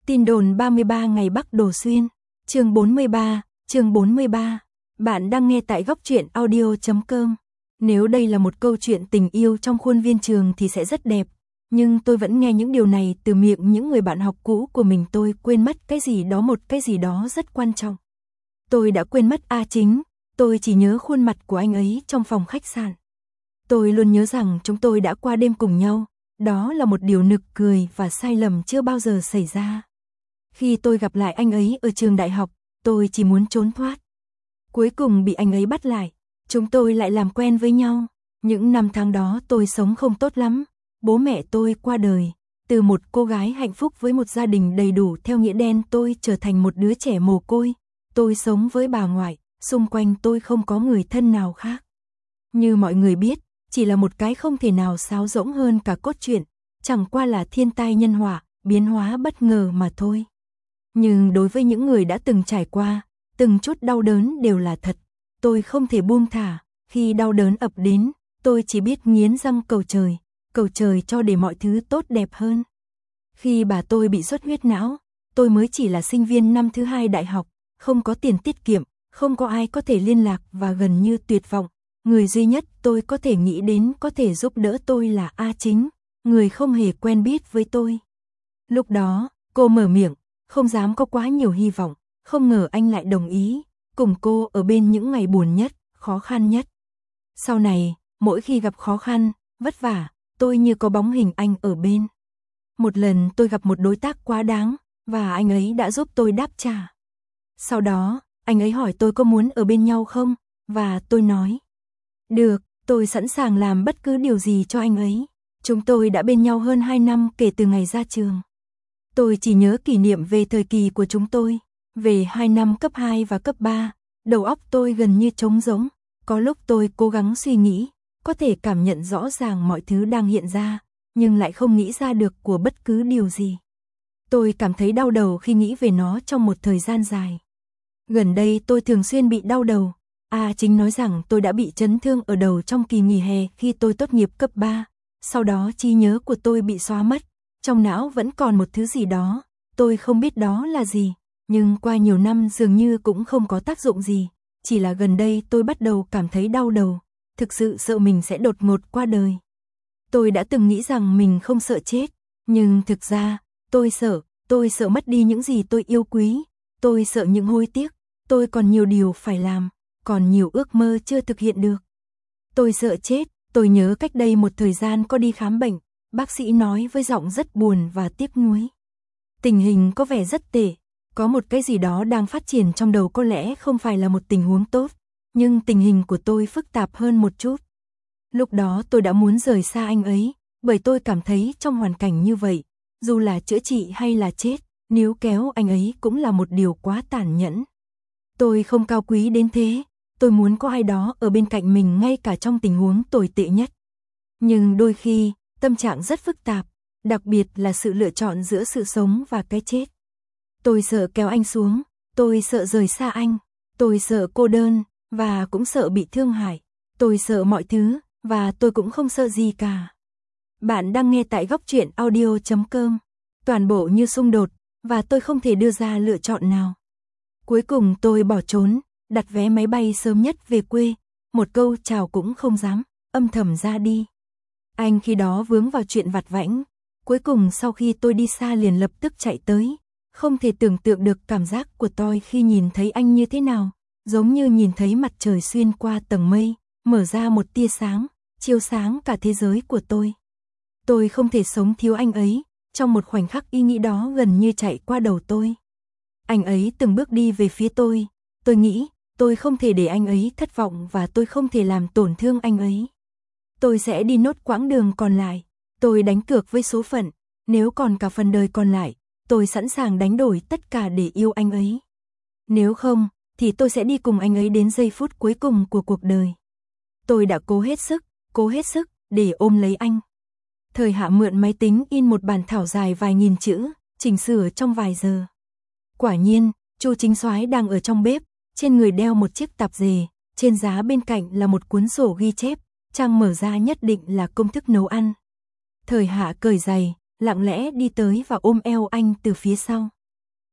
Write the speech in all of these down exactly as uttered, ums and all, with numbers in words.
Tin đồn ba mươi ba ngày Bắc Đồ Xuyên, chương bốn mươi ba, chương bốn mươi ba. Bạn đang nghe tại góc truyện audio chấm com. Nếu đây là một câu chuyện tình yêu trong khuôn viên trường thì sẽ rất đẹp, nhưng tôi vẫn nghe những điều này từ miệng những người bạn học cũ của mình. Tôi quên mất cái gì đó, một cái gì đó rất quan trọng. Tôi đã quên mất A Chính, tôi chỉ nhớ khuôn mặt của anh ấy trong phòng khách sạn. Tôi luôn nhớ rằng chúng tôi đã qua đêm cùng nhau, đó là một điều nực cười và sai lầm chưa bao giờ xảy ra. Khi tôi gặp lại anh ấy ở trường đại học, tôi chỉ muốn trốn thoát. Cuối cùng bị anh ấy bắt lại, chúng tôi lại làm quen với nhau. Những năm tháng đó tôi sống không tốt lắm, bố mẹ tôi qua đời. Từ một cô gái hạnh phúc với một gia đình đầy đủ theo nghĩa đen, tôi trở thành một đứa trẻ mồ côi. Tôi sống với bà ngoại, xung quanh tôi không có người thân nào khác. Như mọi người biết, chỉ là một cái không thể nào sáo rỗng hơn cả cốt truyện, chẳng qua là thiên tai nhân họa, biến hóa bất ngờ mà thôi. Nhưng đối với những người đã từng trải qua, từng chút đau đớn đều là thật. Tôi không thể buông thả, khi đau đớn ập đến, tôi chỉ biết nghiến răng cầu trời, cầu trời cho để mọi thứ tốt đẹp hơn. Khi bà tôi bị xuất huyết não, tôi mới chỉ là sinh viên năm thứ hai đại học, không có tiền tiết kiệm, không có ai có thể liên lạc và gần như tuyệt vọng. Người duy nhất tôi có thể nghĩ đến có thể giúp đỡ tôi là A Chính, người không hề quen biết với tôi. Lúc đó, cô mở miệng, không dám có quá nhiều hy vọng, không ngờ anh lại đồng ý, cùng cô ở bên những ngày buồn nhất, khó khăn nhất. Sau này, mỗi khi gặp khó khăn, vất vả, tôi như có bóng hình anh ở bên. Một lần tôi gặp một đối tác quá đáng, và anh ấy đã giúp tôi đáp trả. Sau đó, anh ấy hỏi tôi có muốn ở bên nhau không, và tôi nói, được, tôi sẵn sàng làm bất cứ điều gì cho anh ấy. Chúng tôi đã bên nhau hơn hai năm kể từ ngày ra trường. Tôi chỉ nhớ kỷ niệm về thời kỳ của chúng tôi, về hai năm cấp hai và cấp ba, đầu óc tôi gần như trống rỗng. Có lúc tôi cố gắng suy nghĩ, có thể cảm nhận rõ ràng mọi thứ đang hiện ra, nhưng lại không nghĩ ra được của bất cứ điều gì. Tôi cảm thấy đau đầu khi nghĩ về nó trong một thời gian dài. Gần đây tôi thường xuyên bị đau đầu. A Chính nói rằng tôi đã bị chấn thương ở đầu trong kỳ nghỉ hè khi tôi tốt nghiệp cấp ba. Sau đó trí nhớ của tôi bị xóa mất. Trong não vẫn còn một thứ gì đó. Tôi không biết đó là gì. Nhưng qua nhiều năm dường như cũng không có tác dụng gì. Chỉ là gần đây tôi bắt đầu cảm thấy đau đầu. Thực sự sợ mình sẽ đột ngột qua đời. Tôi đã từng nghĩ rằng mình không sợ chết. Nhưng thực ra, tôi sợ. Tôi sợ mất đi những gì tôi yêu quý. Tôi sợ những hối tiếc. Tôi còn nhiều điều phải làm. Còn nhiều ước mơ chưa thực hiện được. Tôi sợ chết, tôi nhớ cách đây một thời gian có đi khám bệnh, bác sĩ nói với giọng rất buồn và tiếc nuối. Tình hình có vẻ rất tệ, có một cái gì đó đang phát triển trong đầu, có lẽ không phải là một tình huống tốt, nhưng tình hình của tôi phức tạp hơn một chút. Lúc đó tôi đã muốn rời xa anh ấy, bởi tôi cảm thấy trong hoàn cảnh như vậy, dù là chữa trị hay là chết, níu kéo anh ấy cũng là một điều quá tàn nhẫn. Tôi không cao quý đến thế. Tôi muốn có ai đó ở bên cạnh mình ngay cả trong tình huống tồi tệ nhất. Nhưng đôi khi, tâm trạng rất phức tạp, đặc biệt là sự lựa chọn giữa sự sống và cái chết. Tôi sợ kéo anh xuống, tôi sợ rời xa anh, tôi sợ cô đơn, và cũng sợ bị thương hại. Tôi sợ mọi thứ, và tôi cũng không sợ gì cả. Bạn đang nghe tại góc truyện audio chấm com. Toàn bộ như xung đột, và tôi không thể đưa ra lựa chọn nào. Cuối cùng tôi bỏ trốn, đặt vé máy bay sớm nhất về quê, một câu chào cũng không dám, âm thầm ra đi. Anh khi đó vướng vào chuyện vặt vãnh, cuối cùng sau khi tôi đi xa liền lập tức chạy tới, không thể tưởng tượng được cảm giác của tôi khi nhìn thấy anh như thế nào, giống như nhìn thấy mặt trời xuyên qua tầng mây, mở ra một tia sáng, chiếu sáng cả thế giới của tôi. Tôi không thể sống thiếu anh ấy, trong một khoảnh khắc ý nghĩ đó gần như chạy qua đầu tôi. Anh ấy từng bước đi về phía tôi, tôi nghĩ, tôi không thể để anh ấy thất vọng và tôi không thể làm tổn thương anh ấy. Tôi sẽ đi nốt quãng đường còn lại, tôi đánh cược với số phận, nếu còn cả phần đời còn lại, tôi sẵn sàng đánh đổi tất cả để yêu anh ấy. Nếu không, thì tôi sẽ đi cùng anh ấy đến giây phút cuối cùng của cuộc đời. Tôi đã cố hết sức, cố hết sức, để ôm lấy anh. Thời Hạ mượn máy tính in một bản thảo dài vài nghìn chữ, chỉnh sửa trong vài giờ. Quả nhiên, Chu Chính Soái đang ở trong bếp, trên người đeo một chiếc tạp dề, trên giá bên cạnh là một cuốn sổ ghi chép, trang mở ra nhất định là công thức nấu ăn. Thời Hạ cởi giày, lặng lẽ đi tới và ôm eo anh từ phía sau.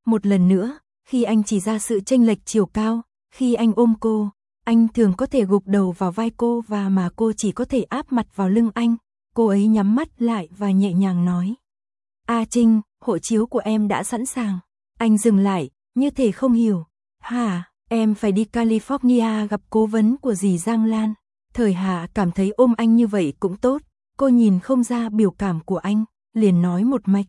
Một lần nữa, khi anh chỉ ra sự chênh lệch chiều cao, khi anh ôm cô, anh thường có thể gục đầu vào vai cô và mà cô chỉ có thể áp mặt vào lưng anh. Cô ấy nhắm mắt lại và nhẹ nhàng nói. A Trinh, hộ chiếu của em đã sẵn sàng. Anh dừng lại, như thể không hiểu. Hả, em phải đi California gặp cố vấn của dì Giang Lan. Thời Hạ cảm thấy ôm anh như vậy cũng tốt. Cô nhìn không ra biểu cảm của anh, liền nói một mạch.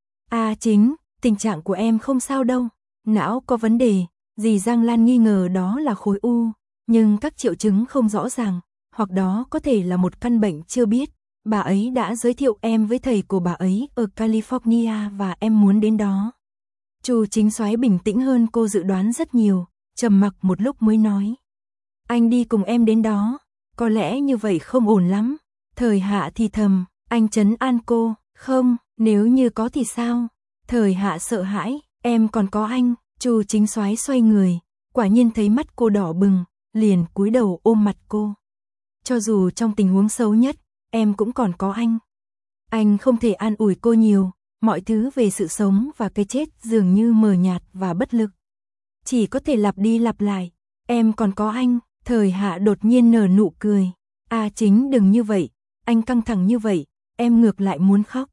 A Chính, tình trạng của em không sao đâu. Não có vấn đề. Dì Giang Lan nghi ngờ đó là khối u, nhưng các triệu chứng không rõ ràng, hoặc đó có thể là một căn bệnh chưa biết. Bà ấy đã giới thiệu em với thầy của bà ấy ở California và em muốn đến đó. Chu Chính Soái bình tĩnh hơn cô dự đoán rất nhiều, trầm mặc một lúc mới nói. Anh đi cùng em đến đó, có lẽ như vậy không ổn lắm. Thời Hạ thì thầm, anh trấn an cô, không, nếu như có thì sao? Thời Hạ sợ hãi, em còn có anh. Chu Chính Soái xoay người, quả nhiên thấy mắt cô đỏ bừng, liền cúi đầu ôm mặt cô. Cho dù trong tình huống xấu nhất, em cũng còn có anh. Anh không thể an ủi cô nhiều, mọi thứ về sự sống và cái chết dường như mờ nhạt và bất lực. Chỉ có thể lặp đi lặp lại, em còn có anh. Thời Hạ đột nhiên nở nụ cười. A Chính đừng như vậy, anh căng thẳng như vậy, em ngược lại muốn khóc.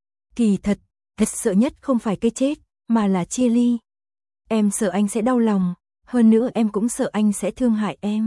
Kỳ thật, thật sợ nhất không phải cái chết, mà là chia ly. Em sợ anh sẽ đau lòng, hơn nữa em cũng sợ anh sẽ thương hại em.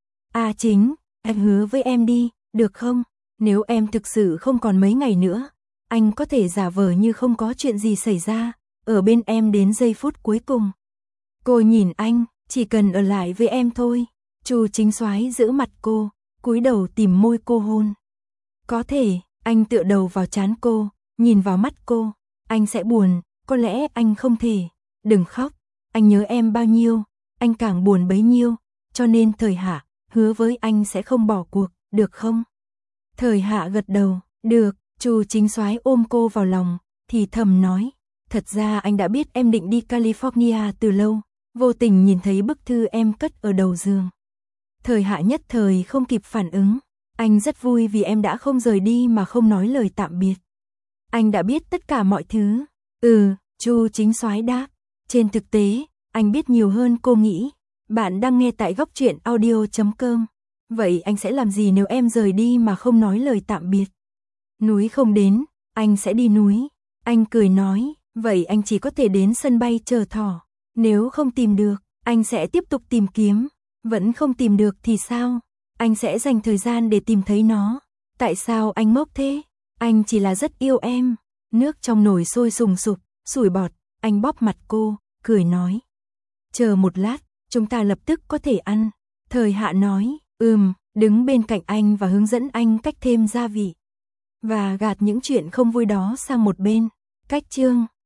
A Chính, anh hứa với em đi, được không? Nếu em thực sự không còn mấy ngày nữa, anh có thể giả vờ như không có chuyện gì xảy ra, ở bên em đến giây phút cuối cùng. Cô nhìn anh, chỉ cần ở lại với em thôi. Chu Chính Soái giữ mặt cô, cúi đầu tìm môi cô hôn. Có thể, anh tựa đầu vào trán cô, nhìn vào mắt cô, anh sẽ buồn, có lẽ anh không thể. Đừng khóc, anh nhớ em bao nhiêu, anh càng buồn bấy nhiêu, cho nên Thời Hạ, hứa với anh sẽ không bỏ cuộc, được không? Thời Hạ gật đầu, được. Chu Chính Soái ôm cô vào lòng, thì thầm nói, thật ra anh đã biết em định đi California từ lâu, vô tình nhìn thấy bức thư em cất ở đầu giường. Thời Hạ nhất thời không kịp phản ứng, anh rất vui vì em đã không rời đi mà không nói lời tạm biệt. Anh đã biết tất cả mọi thứ. Ừ, Chu Chính Soái đáp, trên thực tế, anh biết nhiều hơn cô nghĩ. Bạn đang nghe tại góc truyện audio chấm com. Vậy anh sẽ làm gì nếu em rời đi mà không nói lời tạm biệt? Núi không đến, anh sẽ đi núi. Anh cười nói, vậy anh chỉ có thể đến sân bay chờ thỏ. Nếu không tìm được, anh sẽ tiếp tục tìm kiếm. Vẫn không tìm được thì sao? Anh sẽ dành thời gian để tìm thấy nó. Tại sao anh ngốc thế? Anh chỉ là rất yêu em. Nước trong nồi sôi sùng sục, sủi bọt, anh bóp mặt cô, cười nói. Chờ một lát, chúng ta lập tức có thể ăn. Thời Hạ nói, ừm, đứng bên cạnh anh và hướng dẫn anh cách thêm gia vị. Và gạt những chuyện không vui đó sang một bên. Cách chương